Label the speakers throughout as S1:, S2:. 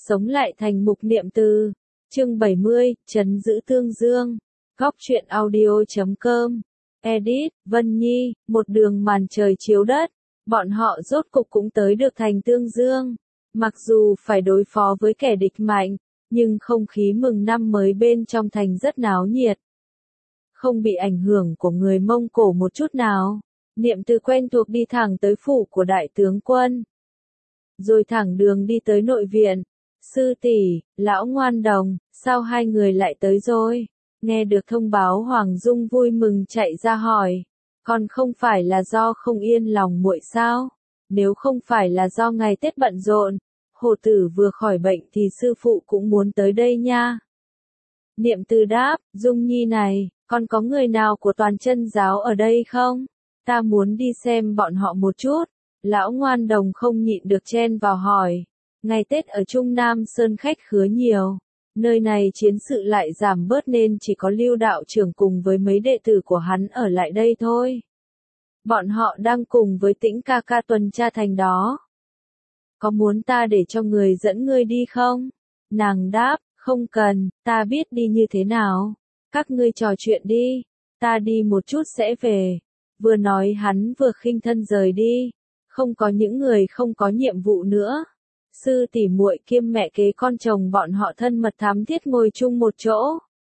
S1: Sống lại thành mục niệm từ. Chương 70, trấn giữ Tương Dương. Góc truyện audio.com. Edit, Vân Nhi, một đường màn trời chiếu đất. Bọn họ rốt cục cũng tới được thành Tương Dương. Mặc dù phải đối phó với kẻ địch mạnh, nhưng không khí mừng năm mới bên trong thành rất náo nhiệt. Không bị ảnh hưởng của người Mông Cổ một chút nào. Niệm Từ quen thuộc đi thẳng tới phủ của đại tướng quân. Rồi thẳng đường đi tới nội viện. Sư tỷ, lão ngoan đồng, sao hai người lại tới rồi? Nghe được thông báo Hoàng Dung vui mừng chạy ra hỏi. Còn không phải là do không yên lòng muội sao? Nếu không phải là do ngày Tết bận rộn, Hồ Tử vừa khỏi bệnh thì sư phụ cũng muốn tới đây nha. Niệm Từ đáp, Dung Nhi này, còn có người nào của Toàn Chân giáo ở đây không? Ta muốn đi xem bọn họ một chút. Lão ngoan đồng không nhịn được chen vào hỏi. Ngày Tết ở Trung Nam Sơn khách khứa nhiều. Nơi này chiến sự lại giảm bớt nên chỉ có Lưu đạo trưởng cùng với mấy đệ tử của hắn ở lại đây thôi. Bọn họ đang cùng với Tĩnh ca ca tuần tra thành đó. Có muốn ta để cho người dẫn ngươi đi không? Nàng đáp, không cần, ta biết đi như thế nào. Các ngươi trò chuyện đi, ta đi một chút sẽ về. Vừa nói hắn vừa khinh thân rời đi. Không có những người không có nhiệm vụ nữa. Sư tỷ muội kiêm mẹ kế con chồng bọn họ thân mật thắm thiết ngồi chung một chỗ.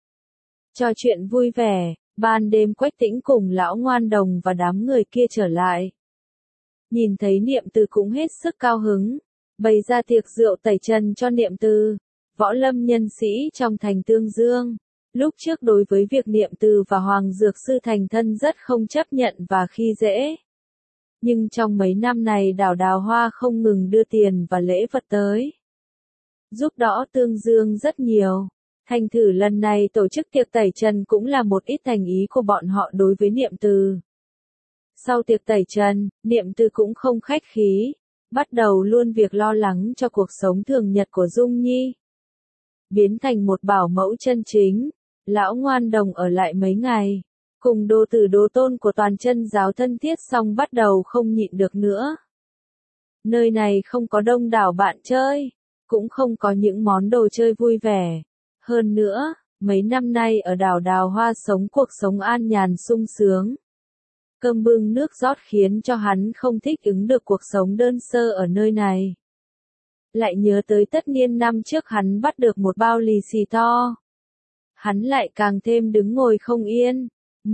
S1: Trò chuyện vui vẻ, ban đêm Quách Tĩnh cùng lão ngoan đồng và đám người kia trở lại. Nhìn thấy Niệm Từ cũng hết sức cao hứng, bày ra tiệc rượu tẩy trần cho Niệm Từ, võ lâm nhân sĩ trong thành Tương Dương. Lúc trước đối với việc Niệm Từ và Hoàng Dược Sư thành thân rất không chấp nhận và khi dễ. Nhưng trong mấy năm này Đào Hoa không ngừng đưa tiền và lễ vật tới. Giúp đỡ Tương Dương rất nhiều. Thành thử lần này tổ chức tiệc tẩy trần cũng là một ít thành ý của bọn họ đối với Niệm Từ. Sau tiệc tẩy trần, Niệm Từ cũng không khách khí. Bắt đầu luôn việc lo lắng cho cuộc sống thường nhật của Dung Nhi. Biến thành một bảo mẫu chân chính. Lão ngoan đồng ở lại mấy ngày. Cùng đồ tử đồ tôn của Toàn Chân giáo thân thiết xong bắt đầu không nhịn được nữa. Nơi này không có đông đảo bạn chơi, cũng không có những món đồ chơi vui vẻ. Hơn nữa, mấy năm nay ở đảo Đào Hoa sống cuộc sống an nhàn sung sướng. Cơm bưng nước rót khiến cho hắn không thích ứng được cuộc sống đơn sơ ở nơi này. Lại nhớ tới tất niên năm trước hắn bắt được một bao lì xì to. Hắn lại càng thêm đứng ngồi không yên.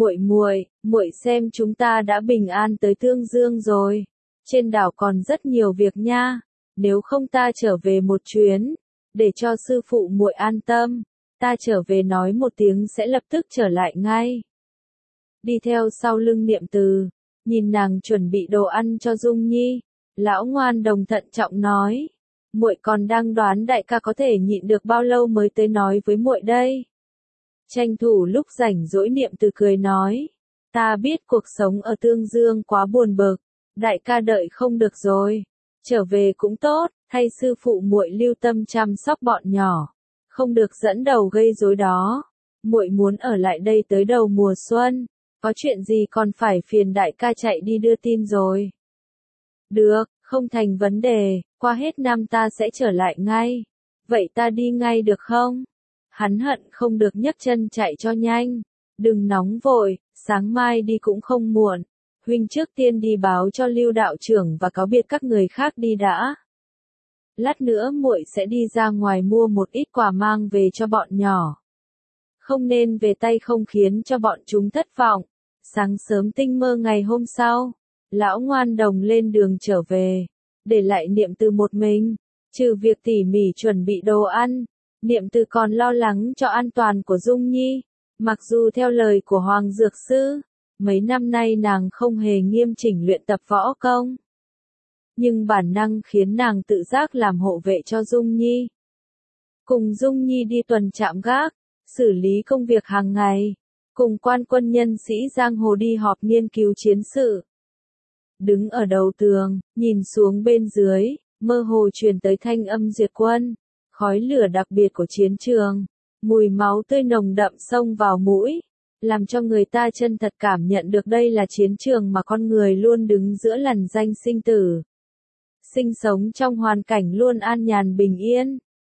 S1: Muội xem chúng ta đã bình an tới Tương Dương rồi. Trên đảo còn rất nhiều việc nha. Nếu không ta trở về một chuyến, để cho sư phụ muội an tâm, ta trở về nói một tiếng sẽ lập tức trở lại ngay. Đi theo sau lưng Niệm Từ, nhìn nàng chuẩn bị đồ ăn cho Dung Nhi, lão ngoan đồng thận trọng nói, muội còn đang đoán đại ca có thể nhịn được bao lâu mới tới nói với muội đây. Tranh thủ lúc rảnh rỗi Niệm Từ cười nói, ta biết cuộc sống ở Tương Dương quá buồn bực, đại ca đợi không được rồi, trở về cũng tốt, thay sư phụ muội lưu tâm chăm sóc bọn nhỏ, không được dẫn đầu gây rối đó. Muội muốn ở lại đây tới đầu mùa xuân, có chuyện gì còn phải phiền đại ca chạy đi đưa tin rồi. Được, không thành vấn đề, qua hết năm ta sẽ trở lại ngay. Vậy ta đi ngay được không? Hắn hận không được nhấc chân chạy cho nhanh. Đừng nóng vội, sáng mai đi cũng không muộn. Huynh trước tiên đi báo cho Lưu đạo trưởng và cáo biệt các người khác đi đã. Lát nữa muội sẽ đi ra ngoài mua một ít quà mang về cho bọn nhỏ. Không nên về tay không khiến cho bọn chúng thất vọng. Sáng sớm tinh mơ ngày hôm sau, lão ngoan đồng lên đường trở về, để lại Niệm Từ một mình. Trừ việc tỉ mỉ chuẩn bị đồ ăn, Niệm Từ còn lo lắng cho an toàn của Dung Nhi. Mặc dù theo lời của Hoàng Dược Sư, mấy năm nay nàng không hề nghiêm chỉnh luyện tập võ công. Nhưng bản năng khiến nàng tự giác làm hộ vệ cho Dung Nhi. Cùng Dung Nhi đi tuần trạm gác, xử lý công việc hàng ngày. Cùng quan quân nhân sĩ giang hồ đi họp nghiên cứu chiến sự. Đứng ở đầu tường, nhìn xuống bên dưới, mơ hồ truyền tới thanh âm duyệt quân. Khói lửa đặc biệt của chiến trường. Mùi máu tươi nồng đậm xông vào mũi. Làm cho người ta chân thật cảm nhận được đây là chiến trường mà con người luôn đứng giữa lằn ranh sinh tử. Sinh sống trong hoàn cảnh luôn an nhàn bình yên.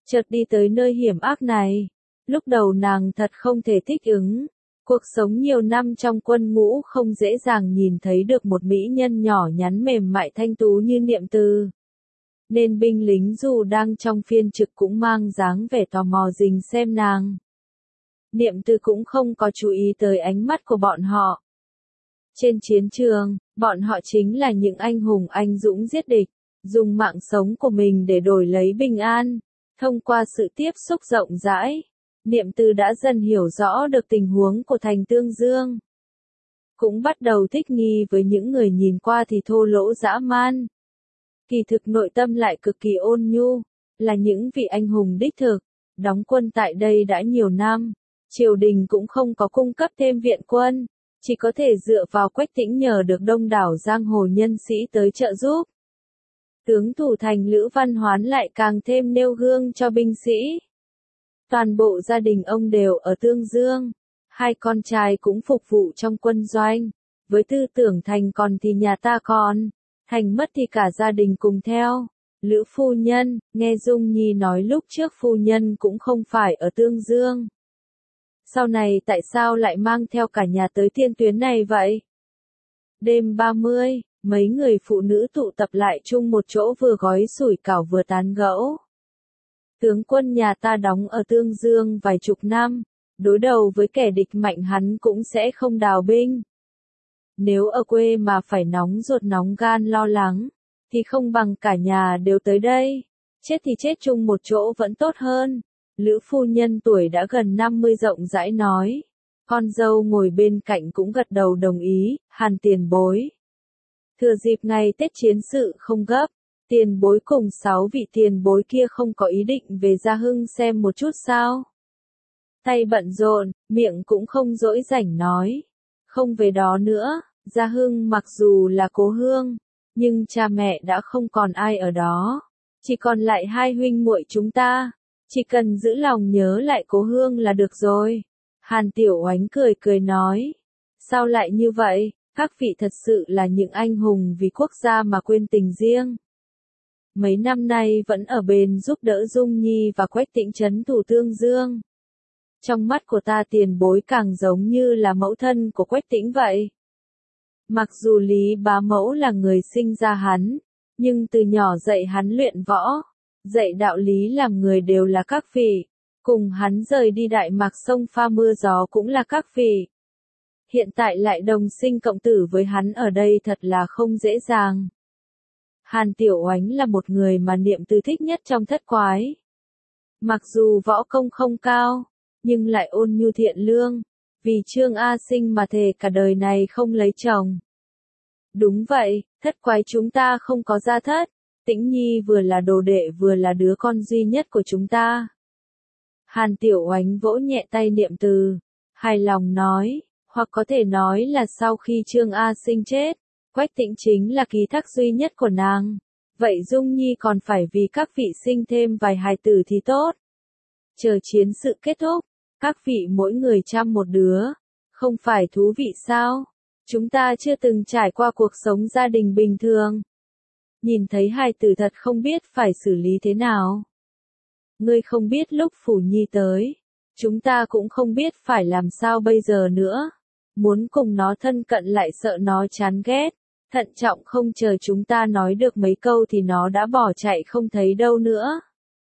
S1: chợt đi tới nơi hiểm ác này. Lúc đầu nàng thật không thể thích ứng. Cuộc sống nhiều năm trong quân ngũ không dễ dàng nhìn thấy được một mỹ nhân nhỏ nhắn mềm mại thanh tú như Niệm Từ. Nên binh lính dù đang trong phiên trực cũng mang dáng vẻ tò mò rình xem nàng. Niệm Từ cũng không có chú ý tới ánh mắt của bọn họ. Trên chiến trường, bọn họ chính là những anh hùng anh dũng giết địch, dùng mạng sống của mình để đổi lấy bình an. Thông qua sự tiếp xúc rộng rãi, Niệm Từ đã dần hiểu rõ được tình huống của thành Tương Dương. Cũng bắt đầu thích nghi với những người nhìn qua thì thô lỗ dã man. Kỳ thực nội tâm lại cực kỳ ôn nhu, là những vị anh hùng đích thực, đóng quân tại đây đã nhiều năm. Triều đình cũng không có cung cấp thêm viện quân, chỉ có thể dựa vào Quách Tĩnh nhờ được đông đảo giang hồ nhân sĩ tới trợ giúp. Tướng thủ thành Lữ Văn Hoán lại càng thêm nêu gương cho binh sĩ. Toàn bộ gia đình ông đều ở Tương Dương, hai con trai cũng phục vụ trong quân doanh, với tư tưởng thành còn thì nhà ta còn, thành mất thì cả gia đình cùng theo. Lữ phu nhân, nghe Dung Nhi nói lúc trước phu nhân cũng không phải ở Tương Dương. Sau này tại sao lại mang theo cả nhà tới tiên tuyến này vậy? Đêm 30, mấy người phụ nữ tụ tập lại chung một chỗ vừa gói sủi cảo vừa tán gẫu. Tướng quân nhà ta đóng ở Tương Dương vài chục năm, đối đầu với kẻ địch mạnh hắn cũng sẽ không đào binh. Nếu ở quê mà phải nóng ruột nóng gan lo lắng, thì không bằng cả nhà đều tới đây. Chết thì chết chung một chỗ vẫn tốt hơn. Lữ phu nhân tuổi đã gần 50 rộng rãi nói. Con dâu ngồi bên cạnh cũng gật đầu đồng ý, Hàn tiền bối. Thừa dịp ngày Tết chiến sự không gấp, tiền bối cùng 6 vị tiền bối kia không có ý định về Gia Hưng xem một chút sao? Tay bận rộn, miệng cũng không dỗi rảnh nói. Không về đó nữa, Gia Hưng mặc dù là cố hương, nhưng cha mẹ đã không còn ai ở đó. Chỉ còn lại hai huynh muội chúng ta. Chỉ cần giữ lòng nhớ lại cố hương là được rồi. Hàn Tiểu Oánh cười cười nói. Sao lại như vậy, các vị thật sự là những anh hùng vì quốc gia mà quên tình riêng. Mấy năm nay vẫn ở bên giúp đỡ Dung Nhi và Quách Tĩnh trấn thủ Tương Dương. Trong mắt của ta tiền bối càng giống như là mẫu thân của Quách Tĩnh vậy. Mặc dù Lý Bá Mẫu là người sinh ra hắn, nhưng từ nhỏ dạy hắn luyện võ, dạy đạo lý làm người đều là các vị. Cùng hắn rời đi Đại Mạc sông pha mưa gió cũng là các vị. Hiện tại lại đồng sinh cộng tử với hắn ở đây thật là không dễ dàng. Hàn Tiểu Oánh là một người mà Niệm Từ thích nhất trong thất quái. Mặc dù võ công không cao, nhưng lại ôn nhu thiện lương, vì Trương A Sinh mà thề cả đời này không lấy chồng. Đúng vậy, thất quái chúng ta không có gia thất, Tĩnh Nhi vừa là đồ đệ vừa là đứa con duy nhất của chúng ta. Hàn Tiểu Oánh vỗ nhẹ tay Niệm Từ, hài lòng nói, hoặc có thể nói là sau khi Trương A Sinh chết, Quách Tĩnh chính là ký thác duy nhất của nàng. Vậy Dung Nhi còn phải vì các vị sinh thêm vài hài tử thì tốt. Chờ chiến sự kết thúc, các vị mỗi người chăm một đứa, không phải thú vị sao? Chúng ta chưa từng trải qua cuộc sống gia đình bình thường. Nhìn thấy hài tử thật không biết phải xử lý thế nào. Ngươi không biết lúc Phủ Nhi tới, chúng ta cũng không biết phải làm sao bây giờ nữa. Muốn cùng nó thân cận lại sợ nó chán ghét, thận trọng không chờ chúng ta nói được mấy câu thì nó đã bỏ chạy không thấy đâu nữa.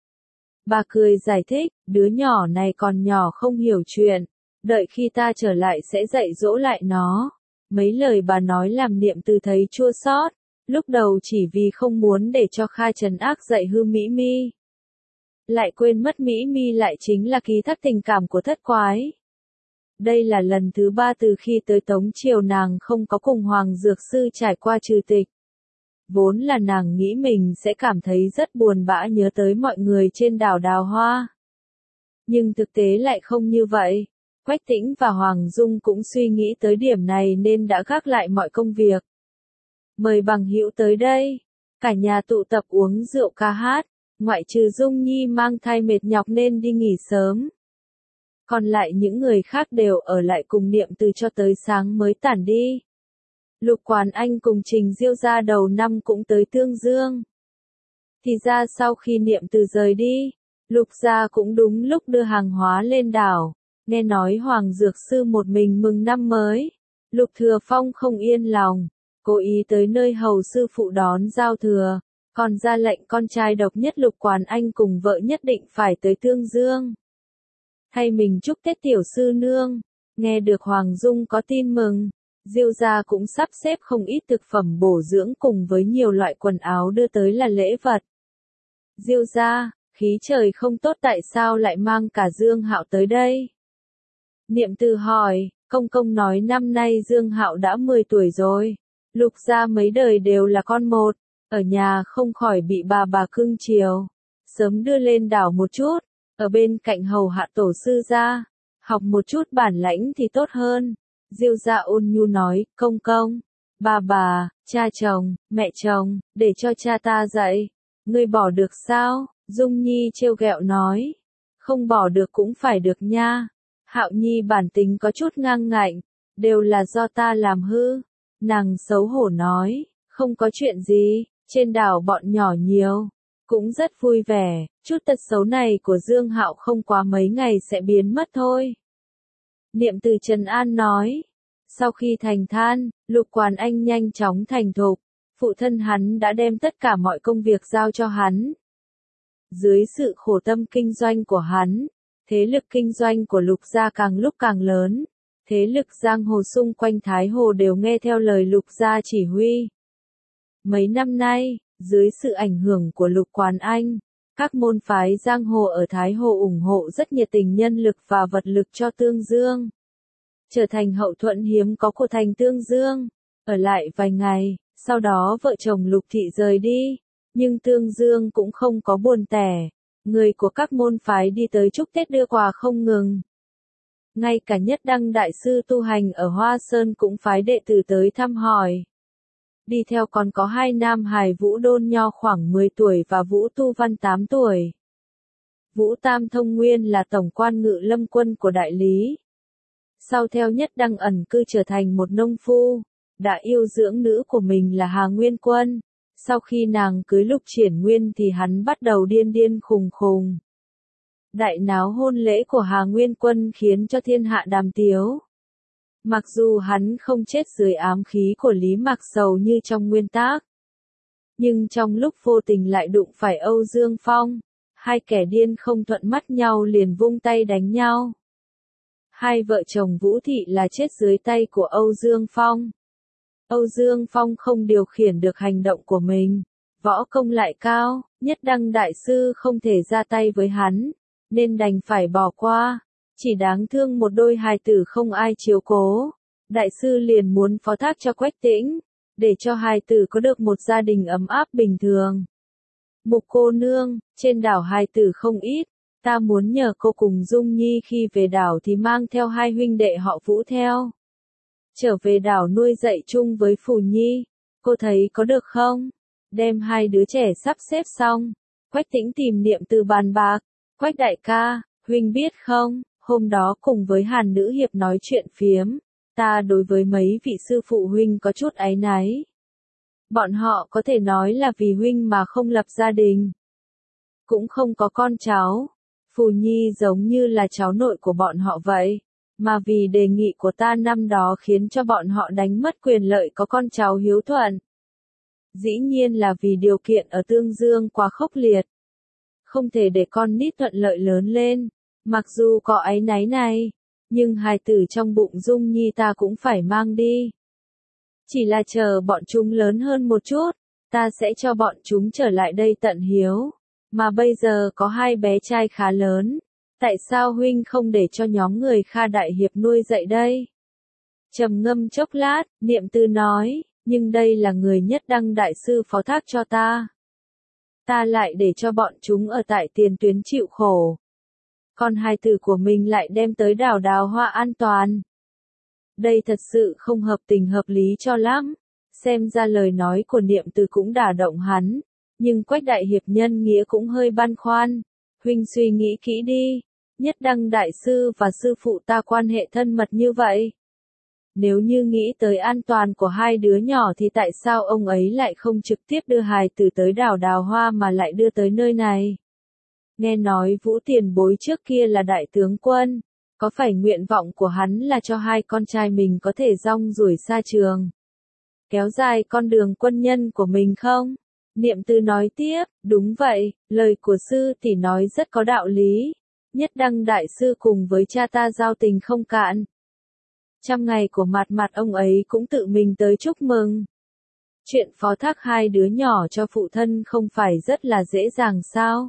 S1: Bà cười giải thích, đứa nhỏ này còn nhỏ không hiểu chuyện, đợi khi ta trở lại sẽ dạy dỗ lại nó. Mấy lời bà nói làm Niệm Từ thấy chua xót, lúc đầu chỉ vì không muốn để cho Kha Trấn Ác dạy hư Mỹ Mi. Lại quên mất Mỹ Mi lại chính là ký thác tình cảm của thất quái. Đây là lần thứ 3 từ khi tới Tống Triều nàng không có cùng Hoàng Dược Sư trải qua trừ tịch. Vốn là nàng nghĩ mình sẽ cảm thấy rất buồn bã nhớ tới mọi người trên đảo Đào Hoa. Nhưng thực tế lại không như vậy. Quách Tĩnh và Hoàng Dung cũng suy nghĩ tới điểm này nên đã gác lại mọi công việc. Mời bằng hữu tới đây. Cả nhà tụ tập uống rượu ca hát, ngoại trừ Dung Nhi mang thai mệt nhọc nên đi nghỉ sớm. Còn lại những người khác đều ở lại cùng Niệm Từ cho tới sáng mới tản đi. Lục Quản Anh cùng Trình Diêu gia đầu năm cũng tới Tương Dương. Thì ra sau khi Niệm Từ rời đi, Lục gia cũng đúng lúc đưa hàng hóa lên đảo. Nghe nói Hoàng Dược Sư một mình mừng năm mới. Lục Thừa Phong không yên lòng, cố ý tới nơi hầu sư phụ đón giao thừa, còn ra lệnh con trai độc nhất Lục Quản Anh cùng vợ nhất định phải tới Tương Dương. Thay mình chúc Tết tiểu sư nương. Nghe được Hoàng Dung có tin mừng, Diêu gia cũng sắp xếp không ít thực phẩm bổ dưỡng cùng với nhiều loại quần áo đưa tới là lễ vật. Diêu gia, khí trời không tốt tại sao lại mang cả Dương Hạo tới đây? Niệm Từ hỏi, công công nói năm nay Dương Hạo đã 10 tuổi rồi. Lục gia mấy đời đều là con một, ở nhà không khỏi bị bà cưng chiều. Sớm đưa lên đảo một chút, ở bên cạnh hầu hạ tổ sư gia, học một chút bản lãnh thì tốt hơn. Diêu gia ôn nhu nói, công công, bà, cha chồng, mẹ chồng, để cho cha ta dạy. Ngươi bỏ được sao? Dung Nhi trêu ghẹo nói. Không bỏ được cũng phải được nha. Hạo Nhi bản tính có chút ngang ngạnh, đều là do ta làm hư. Nàng xấu hổ nói, không có chuyện gì, trên đảo bọn nhỏ nhiều, cũng rất vui vẻ, chút tật xấu này của Dương Hạo không quá mấy ngày sẽ biến mất thôi. Niệm Từ trấn an nói, sau khi thành than, Lục Quản Anh nhanh chóng thành thục, phụ thân hắn đã đem tất cả mọi công việc giao cho hắn. Dưới sự khổ tâm kinh doanh của hắn, thế lực kinh doanh của Lục gia càng lúc càng lớn, thế lực giang hồ xung quanh Thái Hồ đều nghe theo lời Lục gia chỉ huy. Mấy năm nay, dưới sự ảnh hưởng của Lục Quản Anh, các môn phái giang hồ ở Thái Hồ ủng hộ rất nhiệt tình nhân lực và vật lực cho Tương Dương. Trở thành hậu thuẫn hiếm có của thành Tương Dương, ở lại vài ngày, sau đó vợ chồng Lục Thị rời đi, nhưng Tương Dương cũng không có buồn tẻ, người của các môn phái đi tới chúc Tết đưa quà không ngừng. Ngay cả Nhất Đăng Đại Sư tu hành ở Hoa Sơn cũng phái đệ tử tới thăm hỏi. Đi theo còn có hai nam hài Vũ Đôn Nho khoảng 10 tuổi và Vũ Tu Văn 8 tuổi. Vũ Tam Thông nguyên là tổng quan ngự lâm quân của đại lý. Sau theo Nhất Đăng ẩn cư trở thành một nông phu, đã yêu dưỡng nữ của mình là Hà Nguyên Quân. Sau khi nàng cưới Lục Triển Nguyên thì hắn bắt đầu điên khùng khùng. Đại náo hôn lễ của Hà Nguyên Quân khiến cho thiên hạ đàm tiếu. Mặc dù hắn không chết dưới ám khí của Lý Mạc Sầu như trong nguyên tác, nhưng trong lúc vô tình lại đụng phải Âu Dương Phong, hai kẻ điên không thuận mắt nhau liền vung tay đánh nhau. Hai vợ chồng Vũ Thị là chết dưới tay của Âu Dương Phong. Âu Dương Phong không điều khiển được hành động của mình, võ công lại cao, Nhất Đăng Đại Sư không thể ra tay với hắn, nên đành phải bỏ qua. Chỉ đáng thương một đôi hài tử không ai chiếu cố. Đại sư liền muốn phó thác cho Quách Tĩnh, để cho hài tử có được một gia đình ấm áp bình thường. Mục cô nương, trên đảo hài tử không ít, ta muốn nhờ cô cùng Dung Nhi khi về đảo thì mang theo hai huynh đệ họ Vũ theo. Trở về đảo nuôi dạy chung với Phù Nhi, cô thấy có được không? Đem hai đứa trẻ sắp xếp xong, Quách Tĩnh tìm Niệm Từ bàn bạc. Quách đại ca, huynh biết không, hôm đó cùng với Hàn nữ hiệp nói chuyện phiếm, ta đối với mấy vị sư phụ huynh có chút áy náy. Bọn họ có thể nói là vì huynh mà không lập gia đình, cũng không có con cháu. Phù Nhi giống như là cháu nội của bọn họ vậy, mà vì đề nghị của ta năm đó khiến cho bọn họ đánh mất quyền lợi có con cháu hiếu thuận. Dĩ nhiên là vì điều kiện ở Tương Dương quá khốc liệt, không thể để con nít thuận lợi lớn lên. Mặc dù có áy náy này, nhưng hài tử trong bụng Dung Nhi ta cũng phải mang đi. Chỉ là chờ bọn chúng lớn hơn một chút, ta sẽ cho bọn chúng trở lại đây tận hiếu. Mà bây giờ có hai bé trai khá lớn, tại sao huynh không để cho nhóm người Kha Đại Hiệp nuôi dạy đây? Trầm ngâm chốc lát, Niệm Từ nói, nhưng đây là người Nhất Đăng Đại Sư phó thác cho ta. Ta lại để cho bọn chúng ở tại tiền tuyến chịu khổ. Còn hài tử của mình lại đem tới đảo Đào Hoa an toàn. Đây thật sự không hợp tình hợp lý cho lắm. Xem ra lời nói của Niệm Từ cũng đả động hắn, nhưng Quách đại hiệp nhân nghĩa cũng hơi băn khoăn. Huynh suy nghĩ kỹ đi, Nhất Đăng Đại Sư và sư phụ ta quan hệ thân mật như vậy. Nếu như nghĩ tới an toàn của hai đứa nhỏ thì tại sao ông ấy lại không trực tiếp đưa hài tử tới đảo Đào Hoa mà lại đưa tới nơi này? Nghe nói Vũ tiền bối trước kia là đại tướng quân, có phải nguyện vọng của hắn là cho hai con trai mình có thể rong ruổi xa trường, kéo dài con đường quân nhân của mình không? Niệm Tư nói tiếp, đúng vậy, lời của sư tỷ nói rất có đạo lý. Nhất Đăng đại sư cùng với cha ta giao tình không cạn. Trăm ngày của mặt mặt ông ấy cũng tự mình tới chúc mừng. Chuyện phó thác hai đứa nhỏ cho phụ thân không phải rất là dễ dàng sao?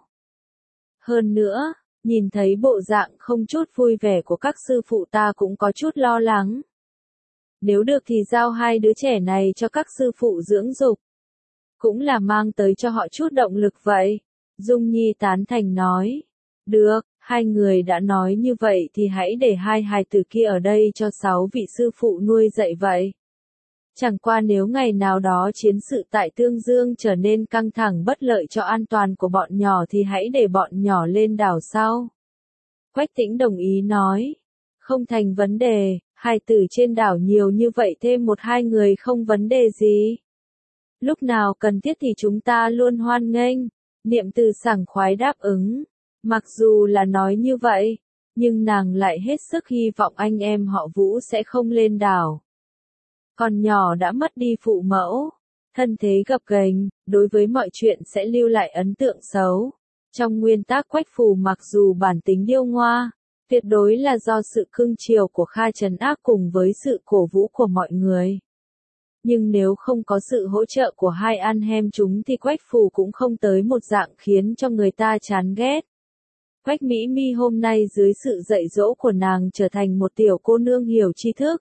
S1: Hơn nữa, nhìn thấy bộ dạng không chút vui vẻ của các sư phụ ta cũng có chút lo lắng. Nếu được thì giao hai đứa trẻ này cho các sư phụ dưỡng dục. Cũng là mang tới cho họ chút động lực vậy. Dung Nhi tán thành nói. Được, hai người đã nói như vậy thì hãy để hai hài tử kia ở đây cho 6 vị sư phụ nuôi dạy vậy. Chẳng qua nếu ngày nào đó chiến sự tại Tương Dương trở nên căng thẳng bất lợi cho an toàn của bọn nhỏ thì hãy để bọn nhỏ lên đảo sau. Quách Tĩnh đồng ý nói. Không thành vấn đề, hài tử trên đảo nhiều như vậy thêm 1-2 người không vấn đề gì. Lúc nào cần thiết thì chúng ta luôn hoan nghênh. Niệm Từ sảng khoái đáp ứng. Mặc dù là nói như vậy, nhưng nàng lại hết sức hy vọng anh em họ Vũ sẽ không lên đảo. Còn nhỏ đã mất đi phụ mẫu, thân thế gập ghềnh, đối với mọi chuyện sẽ lưu lại ấn tượng xấu. Trong nguyên tắc Quách Phù mặc dù bản tính điêu ngoa, tuyệt đối là do sự cưng chiều của Kha trấn ác cùng với sự cổ vũ của mọi người. Nhưng nếu không có sự hỗ trợ của hai anh em chúng thì Quách Phù cũng không tới một dạng khiến cho người ta chán ghét. Quách Mỹ Mi hôm nay dưới sự dạy dỗ của nàng trở thành một tiểu cô nương hiểu tri thức.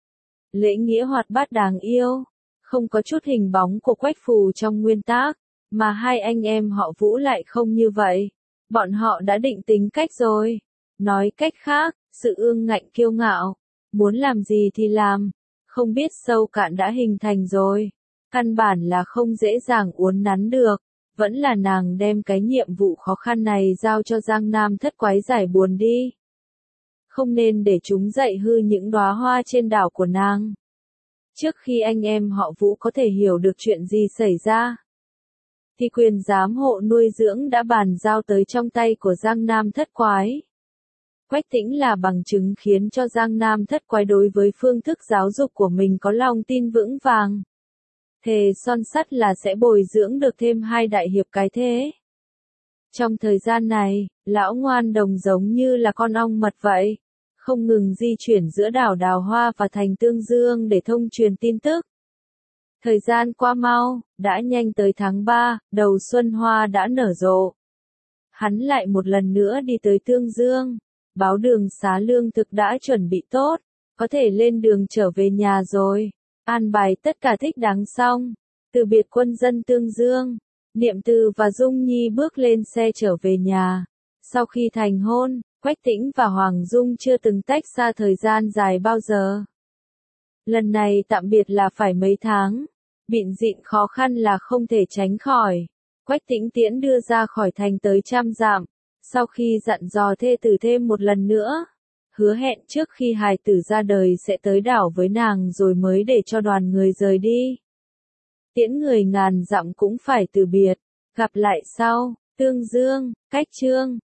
S1: Lễ nghĩa hoạt bát đáng yêu, không có chút hình bóng của Quách Phù trong nguyên tắc, mà hai anh em họ Vũ lại không như vậy. Bọn họ đã định tính cách rồi. Nói cách khác, sự ương ngạnh kiêu ngạo, muốn làm gì thì làm, không biết sâu cạn đã hình thành rồi. Căn bản là không dễ dàng uốn nắn được. Vẫn là nàng đem cái nhiệm vụ khó khăn này giao cho Giang Nam Thất Quái giải buồn đi. Không nên để chúng dạy hư những đóa hoa trên đảo của nàng. Trước khi anh em họ Vũ có thể hiểu được chuyện gì xảy ra, thì quyền giám hộ nuôi dưỡng đã bàn giao tới trong tay của Giang Nam Thất Quái. Quách Tĩnh là bằng chứng khiến cho Giang Nam Thất Quái đối với phương thức giáo dục của mình có lòng tin vững vàng. Thề son sắt là sẽ bồi dưỡng được thêm 2 đại hiệp cái thế. Trong thời gian này, lão Ngoan Đồng giống như là con ong mật vậy, không ngừng di chuyển giữa đảo Đào Hoa và thành Tương Dương để thông truyền tin tức. Thời gian qua mau, đã nhanh tới tháng 3, đầu xuân hoa đã nở rộ. Hắn lại một lần nữa đi tới Tương Dương, báo đường xá lương thực đã chuẩn bị tốt, có thể lên đường trở về nhà rồi. An bài tất cả thích đáng xong, từ biệt quân dân Tương Dương, Niệm Từ và Dung Nhi bước lên xe trở về nhà. Sau khi thành hôn, Quách Tĩnh và Hoàng Dung chưa từng tách xa thời gian dài bao giờ. Lần này tạm biệt là phải mấy tháng, bịn dịn khó khăn là không thể tránh khỏi. Quách Tĩnh tiễn đưa ra khỏi thành tới 100 dặm, sau khi dặn dò thê tử thêm một lần nữa. Hứa hẹn trước khi hài tử ra đời sẽ tới đảo với nàng rồi mới để cho đoàn người rời đi. Tiễn người ngàn dặm cũng phải từ biệt, gặp lại sau, Tương Dương, Cách Chương.